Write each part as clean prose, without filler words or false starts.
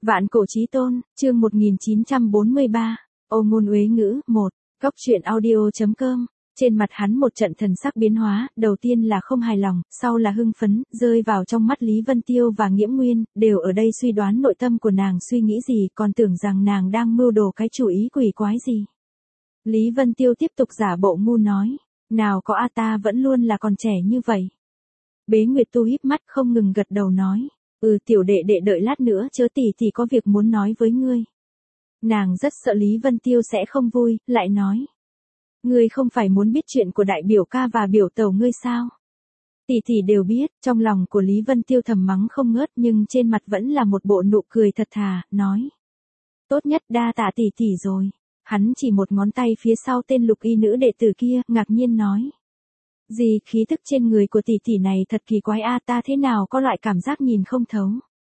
Vạn cổ chí tôn, chương 1943, Ô ngôn uế ngữ, 1, Cóc truyện audio.com. Trên mặt hắn một trận thần sắc biến hóa, đầu tiên là không hài lòng, sau là hưng phấn, rơi vào trong mắt Lý Vân Tiêu và Nghiễm Nguyên, đều ở đây suy đoán nội tâm của nàng suy nghĩ gì, còn tưởng rằng nàng đang mưu đồ cái chủ ý quỷ quái gì. Lý Vân Tiêu tiếp tục giả bộ ngu nói, nào có ta vẫn luôn là còn trẻ như vậy. Bế Nguyệt Tu híp mắt không ngừng gật đầu nói, tiểu đệ đệ đợi lát nữa chớ tỷ có việc muốn nói với ngươi. Nàng rất sợ Lý Vân Tiêu sẽ không vui, lại nói. Ngươi không phải muốn biết chuyện của đại biểu ca và biểu tẩu ngươi sao? Tỷ đều biết, trong lòng của Lý Vân Tiêu thầm mắng không ngớt nhưng trên mặt vẫn là một bộ nụ cười thật thà, nói. Tốt nhất đa tạ tỷ rồi. Hắn chỉ một ngón tay phía sau tên lục y nữ đệ tử kia, ngạc nhiên nói. Gì khí thức trên người của tỷ này thật kỳ quái ta thế nào có loại cảm giác nhìn không thấu.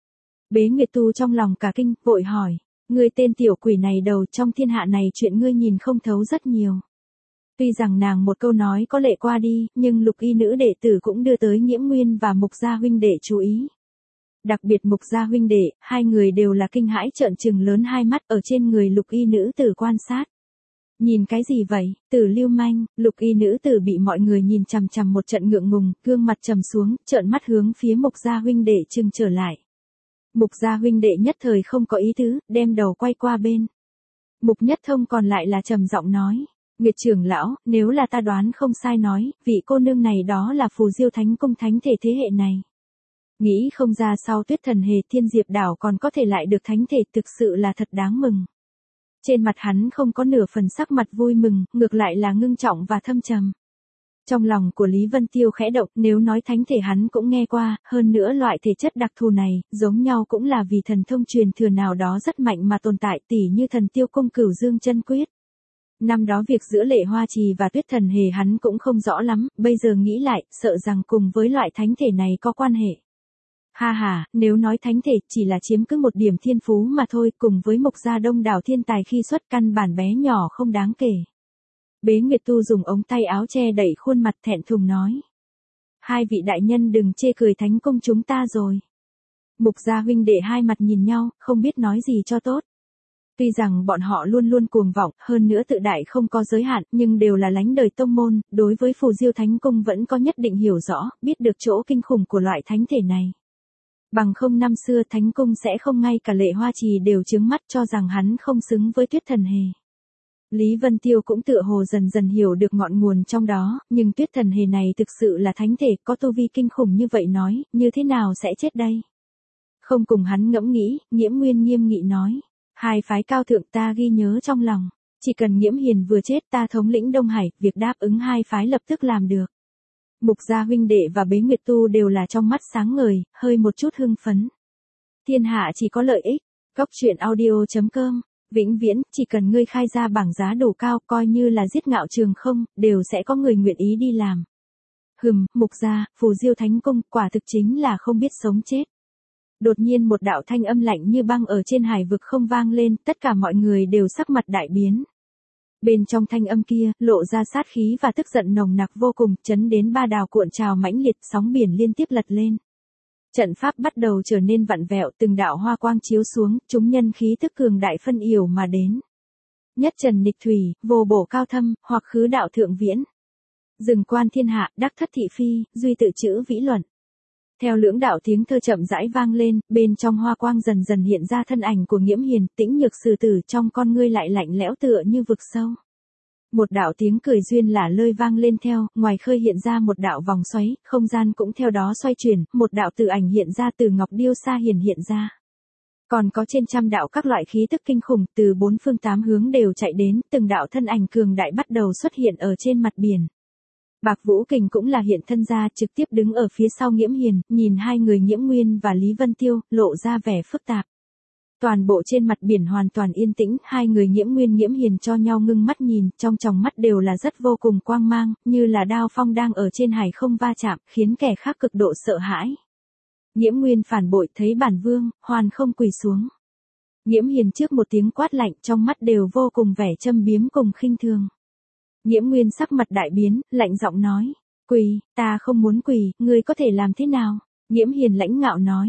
Bế Nguyệt Tu trong lòng cả kinh, vội hỏi. Ngươi tên tiểu quỷ này đầu trong thiên hạ này chuyện ngươi nhìn không thấu rất nhiều. Tuy rằng nàng một câu nói có lệ qua đi, nhưng lục y nữ đệ tử cũng đưa tới Nghiễm Nguyên và Mục Gia huynh đệ chú ý. Đặc biệt Mục Gia huynh đệ, hai người đều là kinh hãi trợn trừng lớn hai mắt ở trên người lục y nữ tử quan sát. Nhìn cái gì vậy, Tử lưu manh, lục y nữ tử bị mọi người nhìn chằm chằm một trận ngượng ngùng, gương mặt trầm xuống, trợn mắt hướng phía Mục Gia huynh đệ trừng trở lại. Mục Gia huynh đệ nhất thời không có ý tứ, đem đầu quay qua bên. Mục Nhất Thông còn lại là trầm giọng nói. Nguyệt trưởng lão, nếu là ta đoán không sai nói, vị cô nương này đó là Phù Diêu Thánh Cung thánh thể thế hệ này. Nghĩ không ra sau Tuyết Thần Hề Thiên Diệp đảo còn có thể lại được thánh thể, thực sự là thật đáng mừng. Trên mặt hắn không có nửa phần sắc mặt vui mừng, ngược lại là ngưng trọng và thâm trầm. Trong lòng của Lý Vân Tiêu khẽ động, nếu nói thánh thể hắn cũng nghe qua, hơn nữa loại thể chất đặc thù này, giống nhau cũng là vì thần thông truyền thừa nào đó rất mạnh mà tồn tại, tỉ như thần tiêu cung Cửu Dương chân quyết. Năm đó việc giữa Lệ Hoa Trì và Tuyết Thần Hề hắn cũng không rõ lắm, bây giờ nghĩ lại, sợ rằng cùng với loại thánh thể này có quan hệ. Nếu nói thánh thể chỉ là chiếm cứ một điểm thiên phú mà thôi, cùng với Mục Gia đông đảo thiên tài khi xuất căn bản bé nhỏ không đáng kể. Bế Nguyệt Tu dùng ống tay áo che đẩy khuôn mặt thẹn thùng nói. Hai vị đại nhân đừng chê cười thánh cung chúng ta rồi. Mục Gia huynh đệ hai mặt nhìn nhau, không biết nói gì cho tốt. Tuy rằng bọn họ luôn luôn cuồng vọng, hơn nữa tự đại không có giới hạn, nhưng đều là lánh đời tông môn, đối với Phù Diêu Thánh Cung vẫn có nhất định hiểu rõ, biết được chỗ kinh khủng của loại thánh thể này. Bằng không năm xưa Thánh Cung sẽ không ngay cả Lệ Hoa Trì đều trướng mắt cho rằng hắn không xứng với Tuyết Thần Hề. Lý Vân Tiêu cũng tựa hồ dần dần hiểu được ngọn nguồn trong đó, nhưng Tuyết Thần Hề này thực sự là thánh thể, có tu vi kinh khủng như vậy nói, như thế nào sẽ chết đây? Không cùng hắn ngẫm nghĩ, Nghiễm Nguyên nghiêm nghị nói. Hai phái cao thượng ta ghi nhớ trong lòng, chỉ cần Nghiễm Hiền vừa chết ta thống lĩnh Đông Hải, việc đáp ứng hai phái lập tức làm được. Mục Gia huynh đệ và Bế Nguyệt Tu đều là trong mắt sáng ngời, hơi một chút hưng phấn. Thiên hạ chỉ có lợi ích, Cóc truyện audio.com, vĩnh viễn, chỉ cần ngươi khai ra bảng giá đủ cao, coi như là giết Ngạo Trường không, đều sẽ có người nguyện ý đi làm. Mục Gia, Phù Diêu Thánh Cung, quả thực chính là không biết sống chết. Đột nhiên một đạo thanh âm lạnh như băng ở trên hải vực không vang lên, tất cả mọi người đều sắc mặt đại biến. Bên trong thanh âm kia, lộ ra sát khí và tức giận nồng nặc vô cùng, chấn đến ba đào cuộn trào mãnh liệt, sóng biển liên tiếp lật lên. Trận pháp bắt đầu trở nên vặn vẹo, từng đạo hoa quang chiếu xuống, chúng nhân khí tức cường đại phân yểu mà đến. Nhất trần nịch thủy, vô bổ cao thâm, hoặc khứ đạo thượng viễn. Dừng quan thiên hạ, đắc thất thị phi, duy tự chữ vĩ luận. Theo lưỡng đạo tiếng thơ chậm rãi vang lên, bên trong hoa quang dần dần hiện ra thân ảnh của Nghiễm Hiền, tĩnh nhược sử tử trong con ngươi lại lạnh lẽo tựa như vực sâu. Một đạo tiếng cười duyên lả lơi vang lên theo, ngoài khơi hiện ra một đạo vòng xoáy, không gian cũng theo đó xoay chuyển, một đạo tử ảnh hiện ra từ ngọc điêu xa hiện ra. Còn có trên trăm đạo các loại khí tức kinh khủng từ bốn phương tám hướng đều chạy đến, từng đạo thân ảnh cường đại bắt đầu xuất hiện ở trên mặt biển. Bạc Vũ Kình cũng là hiện thân ra trực tiếp đứng ở phía sau Nghiễm Hiền, nhìn hai người Nghiễm Nguyên và Lý Vân Tiêu, lộ ra vẻ phức tạp. Toàn bộ trên mặt biển hoàn toàn yên tĩnh, hai người Nghiễm Nguyên Nghiễm Hiền cho nhau ngưng mắt nhìn, trong tròng mắt đều là rất vô cùng quang mang, như là đao phong đang ở trên hải không va chạm, khiến kẻ khác cực độ sợ hãi. Nghiễm Nguyên phản bội thấy bản vương, hoàn không quỳ xuống. Nghiễm Hiền trước một tiếng quát lạnh trong mắt đều vô cùng vẻ châm biếm cùng khinh thường. Nghiễm Nguyên sắc mặt đại biến, lạnh giọng nói, quỳ, ta không muốn quỳ, ngươi có thể làm thế nào? Nghiễm Hiền lãnh ngạo nói,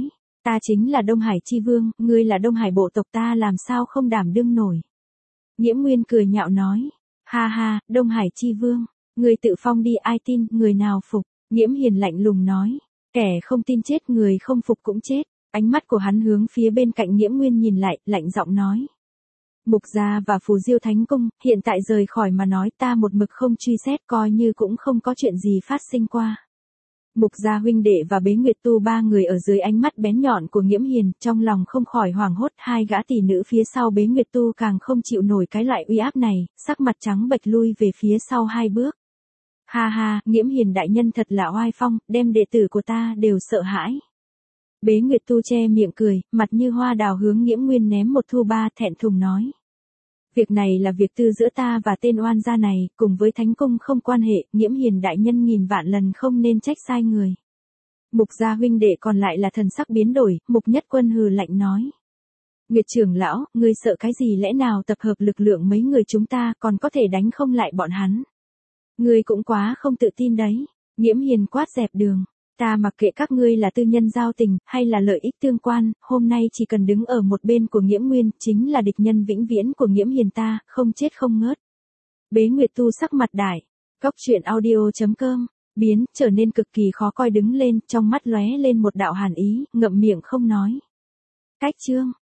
Ta chính là Đông Hải chi vương, ngươi là Đông Hải bộ tộc ta làm sao không đảm đương nổi. Nghiễm Nguyên cười nhạo nói. Ha ha, Đông Hải chi vương, ngươi tự phong đi ai tin, người nào phục. Nghiễm Hiền lạnh lùng nói. Kẻ không tin chết, người không phục cũng chết. Ánh mắt của hắn hướng phía bên cạnh Nghiễm Nguyên nhìn lại, lạnh giọng nói. Mục gia và Phù Diêu Thánh Cung, hiện tại rời khỏi mà nói ta một mực không truy xét coi như cũng không có chuyện gì phát sinh qua. Mục gia huynh đệ và Bế Nguyệt Tu ba người ở dưới ánh mắt bén nhọn của Nghiễm Hiền, trong lòng không khỏi hoảng hốt, hai gã tỷ nữ phía sau Bế Nguyệt Tu càng không chịu nổi cái loại uy áp này, sắc mặt trắng bệch lui về phía sau hai bước. Ha ha, Nghiễm Hiền đại nhân thật là oai phong, đem đệ tử của ta đều sợ hãi. Bế Nguyệt Tu che miệng cười, mặt như hoa đào hướng Nghiễm Nguyên ném một thu ba, thẹn thùng nói. Việc này là việc tư giữa ta và tên oan gia này, cùng với Thánh Cung không quan hệ, Nghiễm Hiền đại nhân nghìn vạn lần không nên trách sai người. Mục gia huynh đệ còn lại là thần sắc biến đổi, Mục Nhất Quân hừ lạnh nói. Nguyệt trưởng lão, ngươi sợ cái gì, lẽ nào tập hợp lực lượng mấy người chúng ta còn có thể đánh không lại bọn hắn. Ngươi cũng quá không tự tin đấy. Nghiễm Hiền quát dẹp đường. Ta mặc kệ các ngươi là tư nhân giao tình, hay là lợi ích tương quan, hôm nay chỉ cần đứng ở một bên của Nghiễm Nguyên, chính là địch nhân vĩnh viễn của Nghiễm Hiền ta, không chết không ngớt. Bế Nguyệt Tu sắc mặt đại. Cóc truyện audio.com, biến, trở nên cực kỳ khó coi đứng lên, trong mắt lóe lên một đạo hàn ý, ngậm miệng không nói. Cách chương.